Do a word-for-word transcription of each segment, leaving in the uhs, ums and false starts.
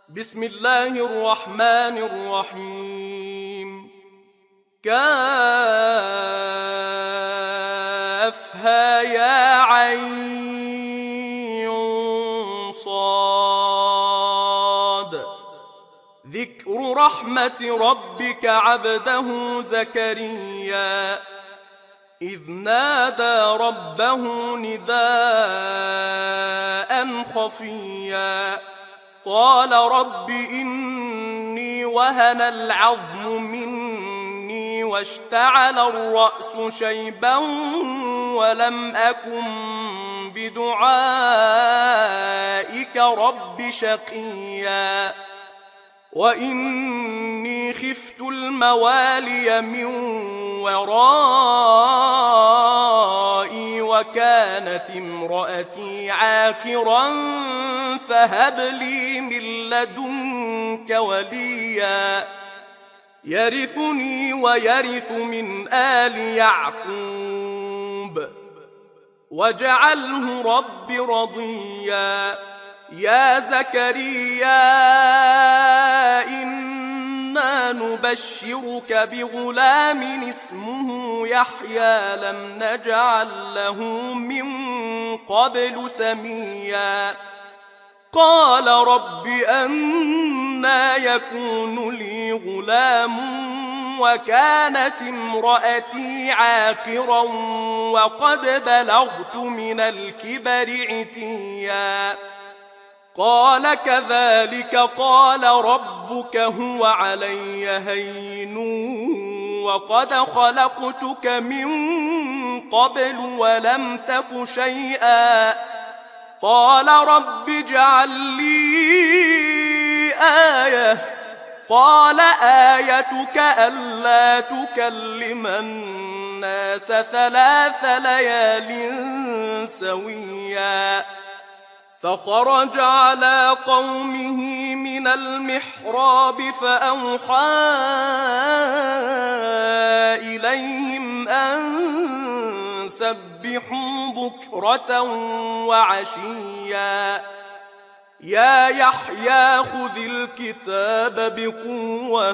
بسم الله الرحمن الرحيم. كافها يا عين صاد. ذكر رحمة ربك عبده زكريا إذ نادى ربه نداء خفيا قال رب إني وهن العظم مني واشتعل الرأس شيبا ولم أكن بدعائك رب شقيا وإني خفت الموالي من ورائي وكانت امرأتي عاقرا فهب لي من لدنك وليا يرثني ويرث من آل يعقوب واجعله رب رضيا. يا زكريا إنا نبشرك بغلام اسمه يحيى لم نجعل له من قبل سميا قال رب أنى يكون لي غلام وكانت امرأتي عاقرا وقد بلغت من الكبر عتيا قال كذلك قال ربك هو علي هين وقد خلقتك من قبل ولم تك شيئا قال رب اجعل لي آية قال آيتك ألا تكلم الناس ثلاث ليال سويا فخرج على قومه من المحراب فأوحى إليهم أن سبحوا بكرة وعشيا يا يحيى خذ الكتاب بقوة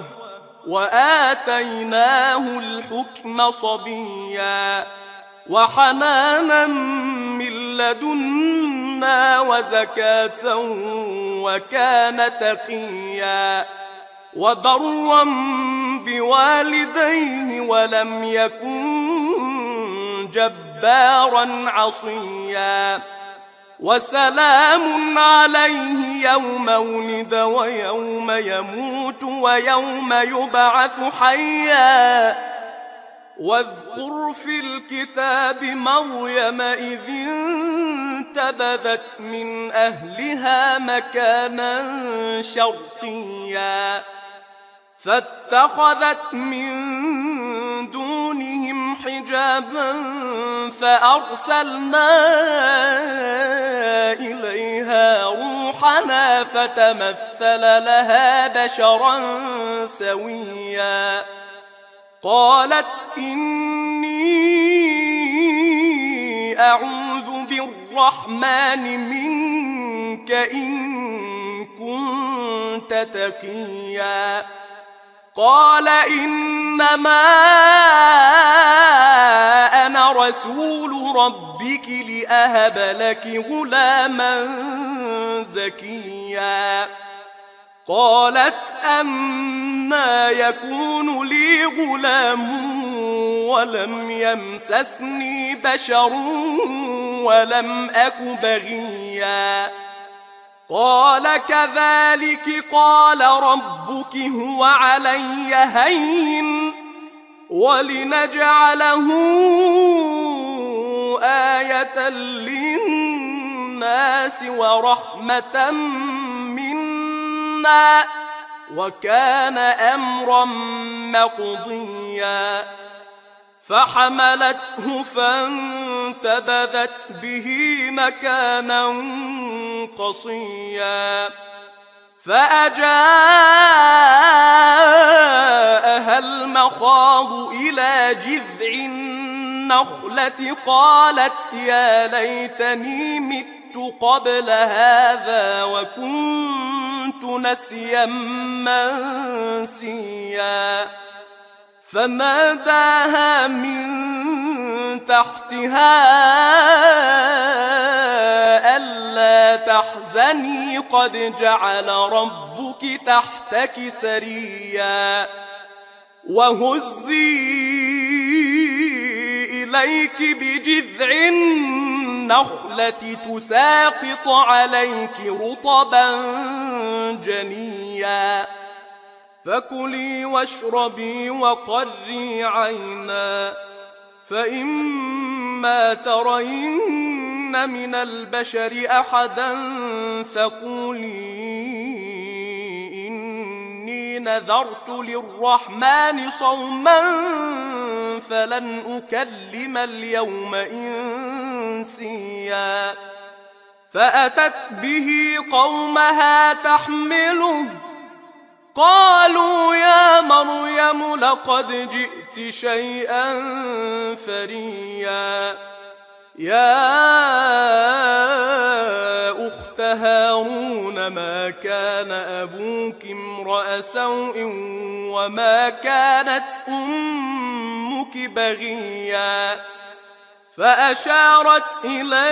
وآتيناه الحكم صبيا وحنانا من لدنا وزكاة وكان تقيا وبرا بوالديه ولم يكن جبارا عصيا وسلام عليه يوم ولد ويوم يموت ويوم يبعث حيا واذكر في الكتاب مريم إذ انتبذت من أهلها مكانا شرقيا فاتخذت من دونهم حجابا فأرسلنا إليها روحنا فتمثل لها بشرا سويا قالت إني أعوذ بالرحمن منك إن كنت تقيا قال إنما أنا رسول ربك لأهب لك غلاما زكيا قالت أنى يكون لي غلام ولم يمسسني بشر ولم أك بغيا قال كذلك قال ربك هو علي هين ولنجعله آية للناس ورحمة منا وكان أمرا مقضيا فحملته فانتبذت به مكانا قصيا فأجاءها المخاض إلى جذع النخلة قالت يا ليتني مت قبل هذا وكنت نسيا منسيا فناداها من تحتها ألا تحزني قد جعل ربك تحتك سريا وهزي إليك بجذع النخلة تساقط عليك رطبا جنيا فكلي واشربي وقري عينا فإما ترين من البشر أحدا فقولي إني نذرت للرحمن صوما فلن أكلم اليوم إنسيا فأتت به قومها تحمله قالوا يا مريم لقد جئت شيئا فريا يا أخت هارون ما كان أبوك امرأ سوء وما كانت أمك بغيا فأشارت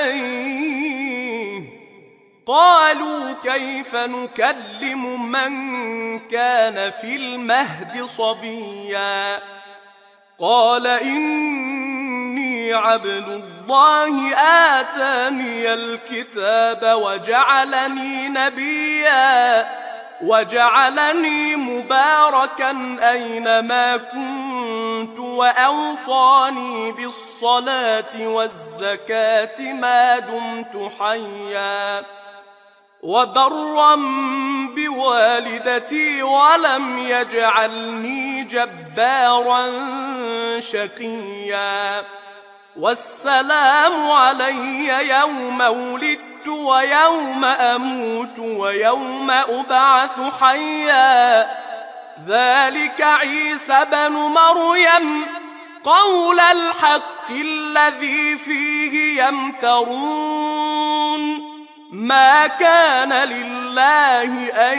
إليه قالوا كيف نكلم من كان في المهد صبيا قال إني عبد الله آتاني الكتاب وجعلني نبيا وجعلني مباركا أينما كنت وأوصاني بالصلاة والزكاة ما دمت حيا وبرا بوالدتي ولم يجعلني جبارا شقيا والسلام علي يوم ولدت ويوم أموت ويوم أبعث حيا ذلك عيسى بن مريم قول الحق الذي فيه يمترون ما كان لله أن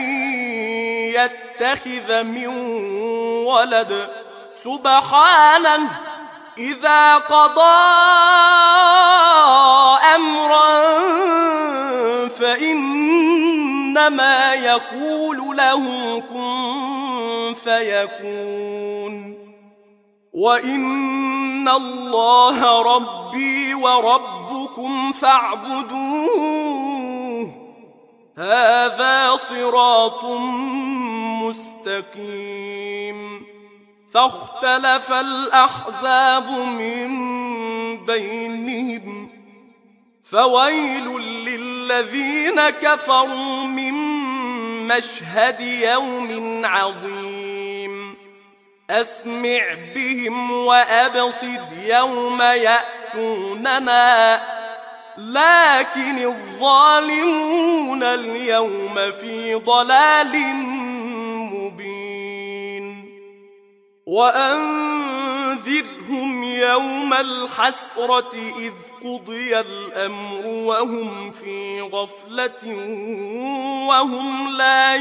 يتخذ من ولد سبحانه إذا قضى أمرا فإنما يقول له كن فيكون وإن الله ربي وربكم فاعبدوه هذا صراط مستقيم فاختلف الأحزاب من بينهم فويل للذين كفروا من مشهد يوم عظيم أسمع بهم وأبصر يوم يأتوننا لكن الظالمون اليوم في ضلال مبين وأنذرهم يوم الحسرة إذ قضي الأمر وهم في غفلة وهم لا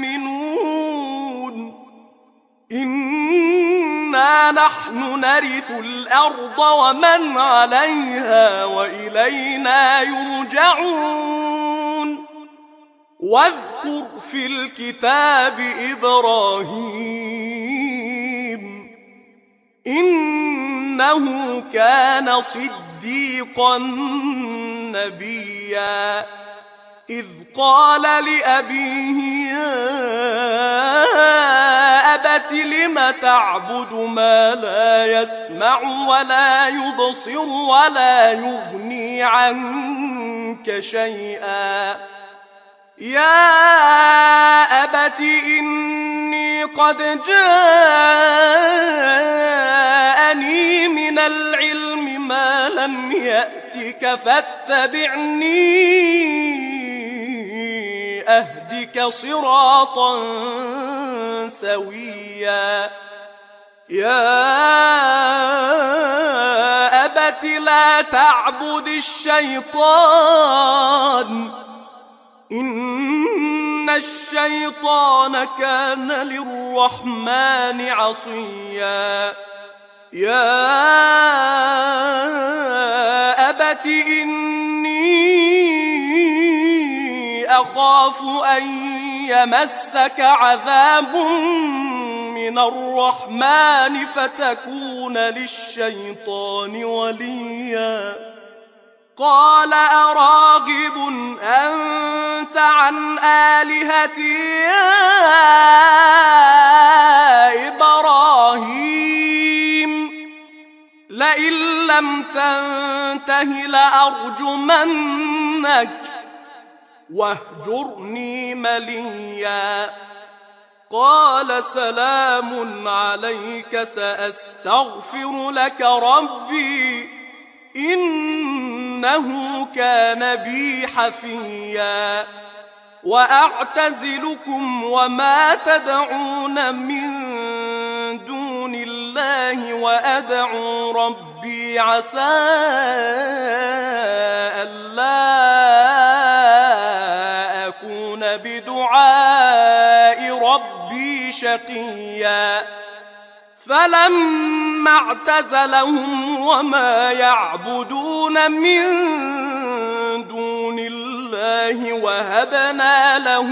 يؤمنون إنا نحن نرث الأرض ومن عليها وإلينا يرجعون واذكر في الكتاب إبراهيم إنه كان صديقا نبيا إذ قال لأبيه يا أبت لم تعبد ما لا يسمع ولا يبصر ولا يغني عنك شيئا يا أبت إني قد جاءني من العلم ما لم يأتك فاتبعني أهدك صراطا سويا يا أبت لا تعبد الشيطان إن إن الشيطان كان للرحمن عصيا يا أبت إني أخاف أن يمسك عذاب من الرحمن فتكون للشيطان وليا قال أراغب أنت عن آلهتي يا إبراهيم لئن لم تنته لأرجمنك واهجرني مليا قال سلام عليك سأستغفر لك ربي إنه كان بي حفيا وأعتزلكم وما تدعون من دون الله وأدعو ربي عسى ألا أكون بدعاء ربي شقيا فلما اعتزلهم وما يعبدون من دون الله وهبنا له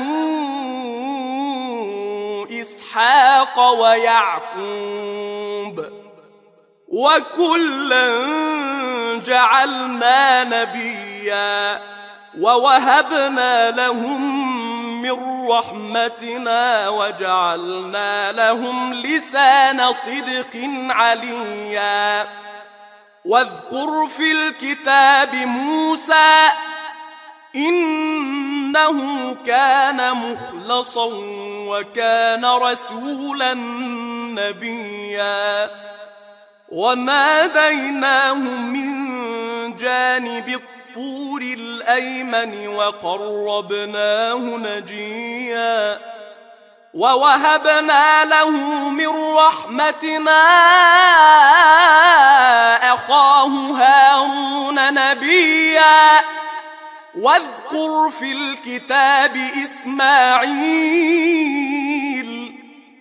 إسحاق ويعقوب وكلا جعلنا نبيا ووهبنا لهم من رحمتنا وجعلنا لهم لسان صدق عليا واذكر في الكتاب موسى إنه كان مخلصا وكان رسولا نبيا وناديناه من جانب الطور الأيمن وقربناه نجيا ووهبنا له من رحمتنا أخاه هارون نبيا واذكر في الكتاب إسماعيل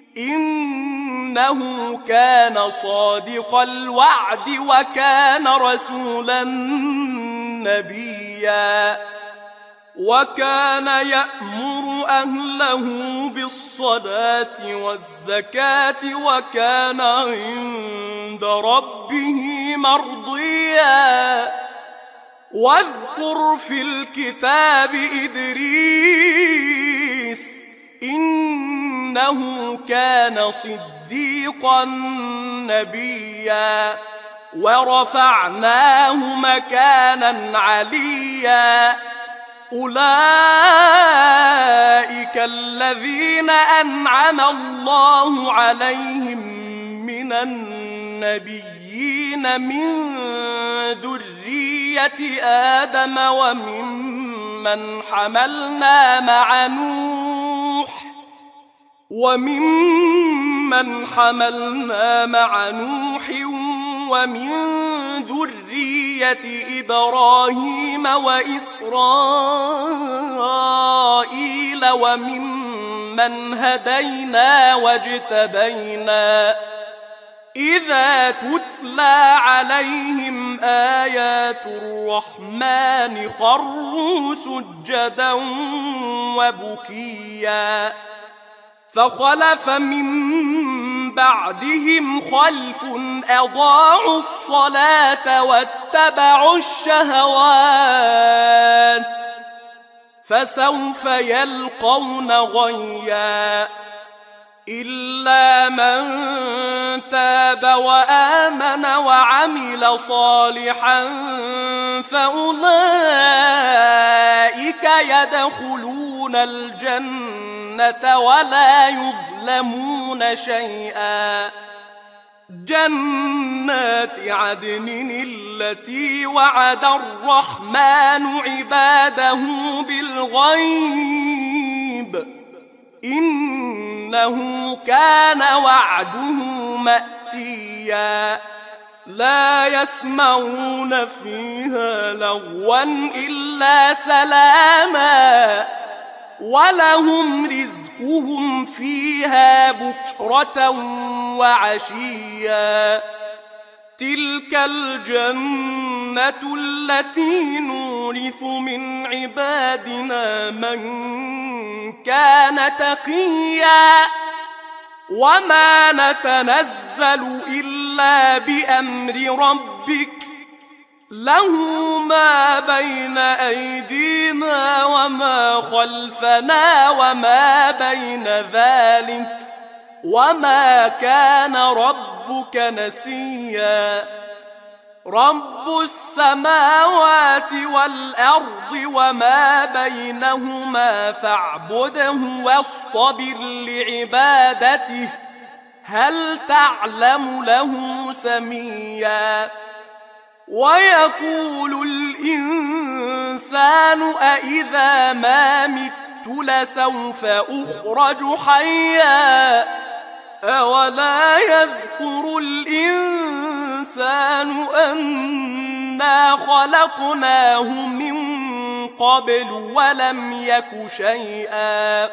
إنه كان صادق الوعد وكان رسولا نبيا وكان يأمر أهله بالصلاة والزكاة وكان عند ربه مرضيا واذكر في الكتاب إدريس إنه كان صديقا نبيا ورفعناه مكانا عليا أولئك الذين أنعم الله عليهم من النبيين من ذرية آدم وممن حملنا مع نوح وممن حملنا مع نوح ومن ذرية إبراهيم وإسرائيل وممن هدينا واجتبينا إذا تتلى عليهم آيات الرحمن خروا سجدا وبكيا فخلف من بعدهم خلف أضاعوا الصلاة واتبعوا الشهوات فسوف يلقون غيا إلا من تاب وآمن وعمل صالحا فأولئك يدخلون الجنة ولا يظلمون شيئا جنات عدن التي وعد الرحمن عباده بالغيب إنه كان وعده مأتيا لا يسمعون فيها لغوا إلا سلاما ولهم رزقهم فيها بكرة وعشيا تلك الجنة التي نورث من عبادنا من كان تقيا وما نتنزل إلا بأمر ربك له ما بين أيدينا وما خلفنا وما بين ذلك وما كان ربك نسيا رب السماوات والأرض وما بينهما فاعبده واصطبر لعبادته هل تعلم له سميا ويقول الإنسان أإذا ما مت لسوف أخرج حيا أولا يذكر الإنسان أنا خلقناه من قبل ولم يك شيئا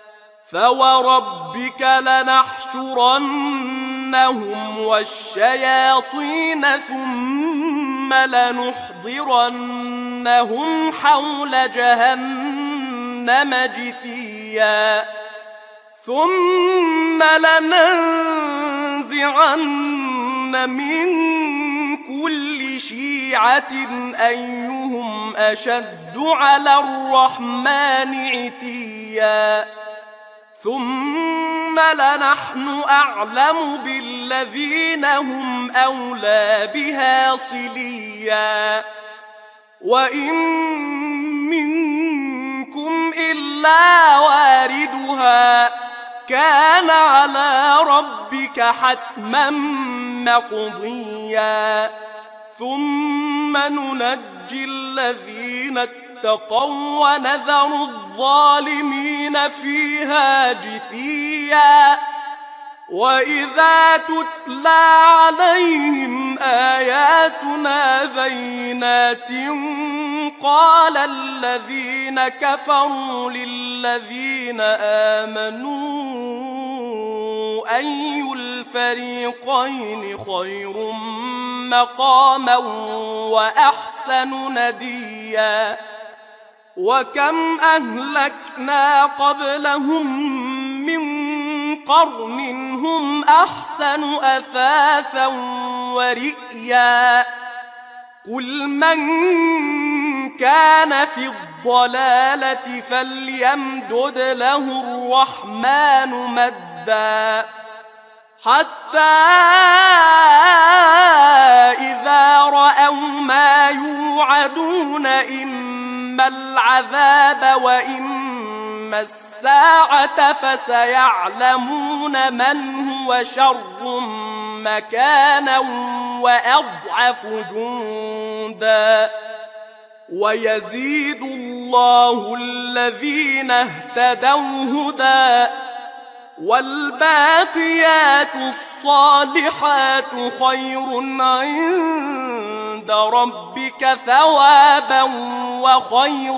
فوربك لنحشرنهم والشياطين ثم لنحضرنهم حول جهنم جثيا ثم لننزعن من كل شيعة أيهم أشد على الرحمن عتيا ثم لنحن أعلم بالذين هم أولى بها صليا وإن منكم إلا واردها كان على ربك حتما مقضيا ثم ننجي الذين اتقوا ونذر الظالمين فيها جثيا وإذا تتلى عليهم آياتنا بينات قال الذين كفروا للذين آمنوا أي الفريقين خير مقاما وأحسن نديا وكم أهلكنا قبلهم من قرن هم أحسن أثاثا ورئيا قل من كان في الضلالة فليمدد له الرحمن مدا حتى إذا رأوا ما يوعدون إما العذاب وإما الساعة فسيعلمون من هو شر مكانا وأضعف جندا ويزيد الله الذين اهتدوا هدى والباقيات الصالحات خير عند ربك ثوابا وخير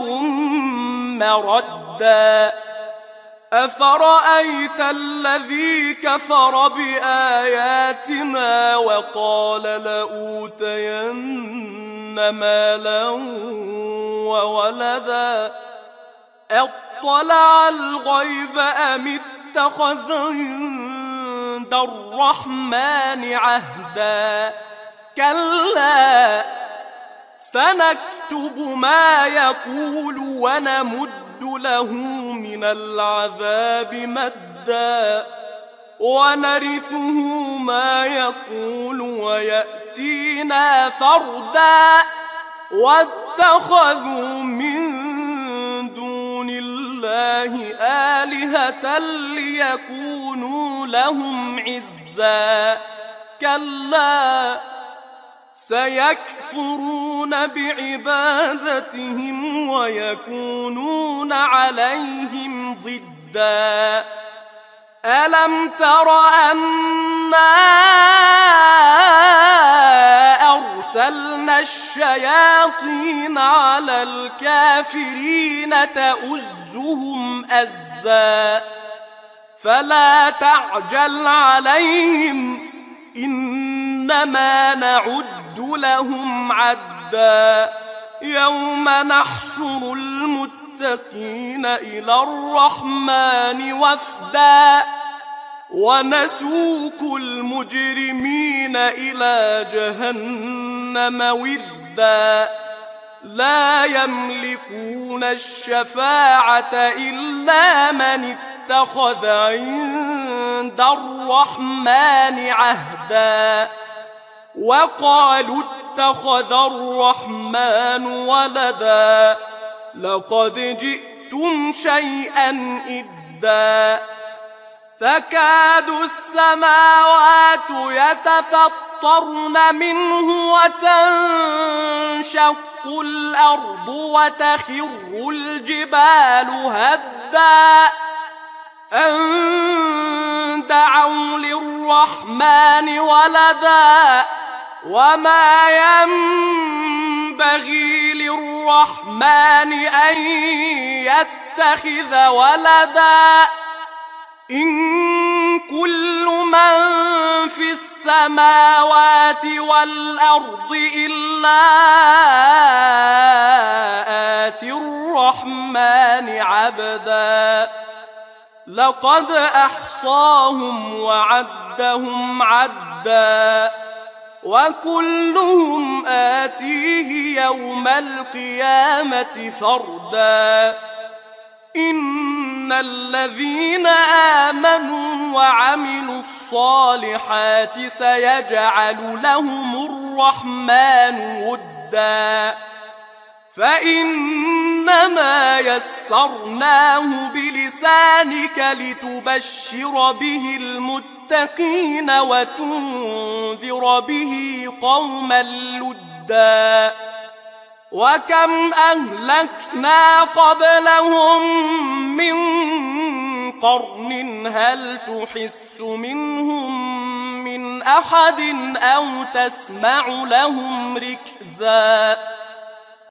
مردا أفرأيت الذي كفر بآياتنا وقال لأوتين مالا وولدا اطلع الغيب أم اتخذ عند الرحمن عهدا كلا سنكتب ما يقول ونمد له من العذاب مدا ونرثه ما يقول ويأتينا فردا واتخذوا من دون الله آلهة ليكونوا لهم عزا كلا سيكفرون بعبادتهم ويكونون عليهم ضدا ألم تر أنا أرسلنا الشياطين الشياطين على الكافرين تؤزهم أزا فلا تعجل عليهم إنما نعد لهم عدا يوم نحشر المتقين إلى الرحمن وفدا ونسوق المجرمين إلى جهنم وردا لا يملكون الشفاعة إلا من اتخذ عند الرحمن عهدا وقالوا اتخذ الرحمن ولدا لقد جئتم شيئا إدا تكاد السماوات يتفطرن منه وتنشق الأرض وتخر الجبال هدا أن دعوا للرحمن ولدا وما ينبغي للرحمن أن يتخذ ولدا إن كل من في السماوات والأرض إلا آتي الرحمن عبدا لقد أحصاهم وعدهم عدا وكلهم آتيه يوم القيامة فردا إن الذين آمنوا وعملوا الصالحات سيجعل لهم الرحمن ودا فإنما يسرناه بلسانك لتبشر به المتقين وتنذر به قوما لدا وكم أهلكنا قبلهم من قرن هل تحس منهم من أحد أو تسمع لهم ركزا